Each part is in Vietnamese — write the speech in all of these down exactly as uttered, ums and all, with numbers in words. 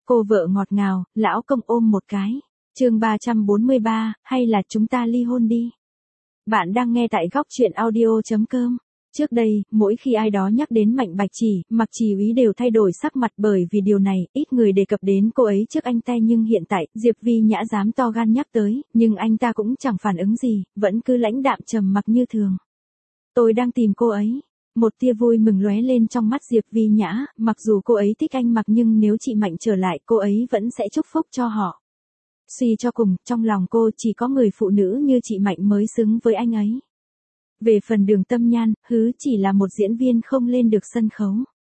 Cô vợ ngọt ngào, lão công ôm một cái. Chương ba trăm bốn mươi ba, hay là chúng ta ly hôn đi. Bạn đang nghe tại góc truyện audio chấm com. Trước đây, mỗi khi ai đó nhắc đến Mạnh Bạch Chỉ, Mạc Chỉ Úy đều thay đổi sắc mặt bởi vì điều này, ít người đề cập đến cô ấy trước anh ta, nhưng hiện tại, Diệp Vi Nhã dám to gan nhắc tới, nhưng anh ta cũng chẳng phản ứng gì, vẫn cứ lãnh đạm trầm mặc như thường. Tôi đang tìm cô ấy. Một tia vui mừng lóe lên trong mắt Diệp Vi Nhã, mặc dù cô ấy thích anh Mạc nhưng nếu chị Mạnh trở lại cô ấy vẫn sẽ chúc phúc cho họ. Suy cho cùng, trong lòng cô chỉ có người phụ nữ như chị Mạnh mới xứng với anh ấy. Về phần Đường Tâm Nhan, hứ chỉ là một diễn viên không lên được sân khấu.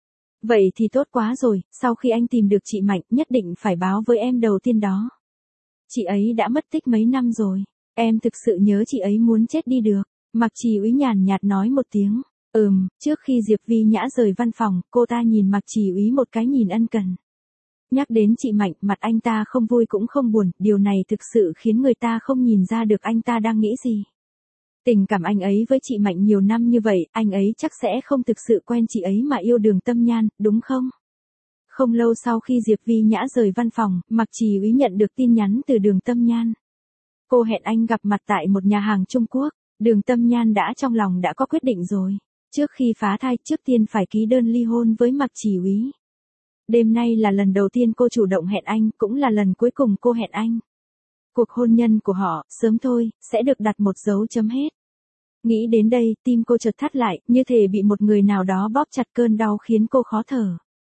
Vậy thì tốt quá rồi, sau khi anh tìm được chị Mạnh nhất định phải báo với em đầu tiên đó. Chị ấy đã mất tích mấy năm rồi, em thực sự nhớ chị ấy muốn chết đi được. Mạc Chỉ Úy nhàn nhạt nói một tiếng. Ừm, trước khi Diệp Vi Nhã rời văn phòng, cô ta nhìn Mạc Chỉ Úy một cái nhìn ân cần. Nhắc đến chị Mạnh, mặt anh ta không vui cũng không buồn, điều này thực sự khiến người ta không nhìn ra được anh ta đang nghĩ gì. Tình cảm anh ấy với chị Mạnh nhiều năm như vậy, anh ấy chắc sẽ không thực sự quen chị ấy mà yêu Đường Tâm Nhan, đúng không? Không lâu sau khi Diệp Vi Nhã rời văn phòng, Mạc Chỉ Úy nhận được tin nhắn từ Đường Tâm Nhan. Cô hẹn anh gặp mặt tại một nhà hàng Trung Quốc. Đường Tâm Nhan đã trong lòng đã có quyết định rồi. Trước khi phá thai, trước tiên phải ký đơn ly hôn với Mạc Chỉ Úy. Đêm nay là lần đầu tiên cô chủ động hẹn anh, cũng là lần cuối cùng cô hẹn anh. Cuộc hôn nhân của họ, sớm thôi, sẽ được đặt một dấu chấm hết. Nghĩ đến đây, tim cô chợt thắt lại, như thể bị một người nào đó bóp chặt, cơn đau khiến cô khó thở.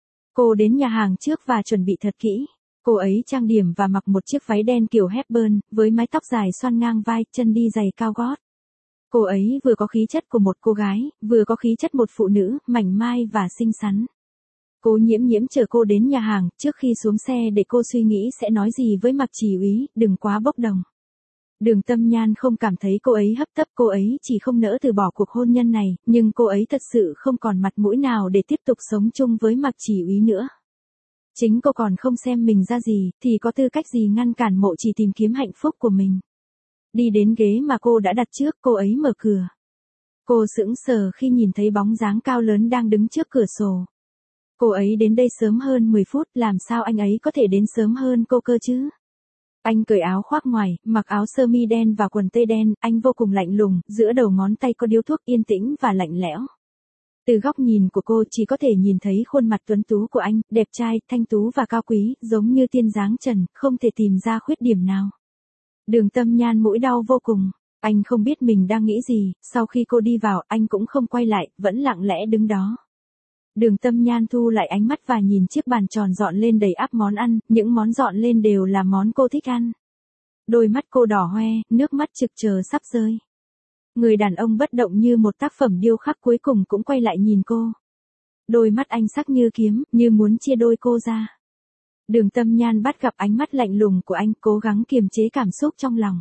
Cô đến nhà hàng trước và chuẩn bị thật kỹ. Cô ấy trang điểm và mặc một chiếc váy đen kiểu Hepburn, với mái tóc dài xoăn ngang vai, chân đi giày cao gót. Cô ấy vừa có khí chất của một cô gái, vừa có khí chất một phụ nữ, mảnh mai và xinh xắn. Cố Nhiễm Nhiễm chờ cô đến nhà hàng, trước khi xuống xe để cô suy nghĩ sẽ nói gì với Mạc Chỉ Úy, đừng quá bốc đồng. Đường Tâm Nhan không cảm thấy cô ấy hấp tấp, cô ấy chỉ không nỡ từ bỏ cuộc hôn nhân này, nhưng cô ấy thật sự không còn mặt mũi nào để tiếp tục sống chung với Mạc Chỉ Úy nữa. Chính cô còn không xem mình ra gì, thì có tư cách gì ngăn cản Mộ Chỉ tìm kiếm hạnh phúc của mình. Đi đến ghế mà cô đã đặt trước, cô ấy mở cửa. Cô sững sờ khi nhìn thấy bóng dáng cao lớn đang đứng trước cửa sổ. Cô ấy đến đây sớm hơn mười phút, làm sao anh ấy có thể đến sớm hơn cô cơ chứ? Anh cởi áo khoác ngoài, mặc áo sơ mi đen và quần tây đen, anh vô cùng lạnh lùng, giữa đầu ngón tay có điếu thuốc, yên tĩnh và lạnh lẽo. Từ góc nhìn của cô chỉ có thể nhìn thấy khuôn mặt tuấn tú của anh, đẹp trai, thanh tú và cao quý, giống như tiên dáng trần, không thể tìm ra khuyết điểm nào. Đường Tâm Nhan mũi đau vô cùng, anh không biết mình đang nghĩ gì, sau khi cô đi vào, anh cũng không quay lại, vẫn lặng lẽ đứng đó. Đường Tâm Nhan thu lại ánh mắt và nhìn chiếc bàn tròn dọn lên đầy ắp món ăn, những món dọn lên đều là món cô thích ăn. Đôi mắt cô đỏ hoe, nước mắt trực chờ sắp rơi. Người đàn ông bất động như một tác phẩm điêu khắc cuối cùng cũng quay lại nhìn cô. Đôi mắt anh sắc như kiếm, như muốn chia đôi cô ra. Đường Tâm Nhan bắt gặp ánh mắt lạnh lùng của anh, cố gắng kiềm chế cảm xúc trong lòng.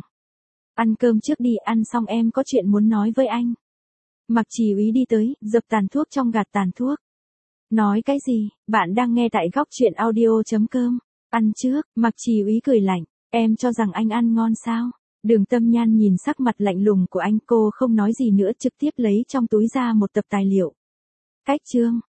Ăn cơm trước đi, ăn xong em có chuyện muốn nói với anh. Mạc Chỉ Úy đi tới, dập tàn thuốc trong gạt tàn thuốc. Nói cái gì, bạn đang nghe tại góc truyện audio chấm com. Ăn trước, Mạc Chỉ Úy cười lạnh, em cho rằng anh ăn ngon sao? Đường Tâm Nhan nhìn sắc mặt lạnh lùng của anh, cô không nói gì nữa, trực tiếp lấy trong túi ra một tập tài liệu. Cách chương,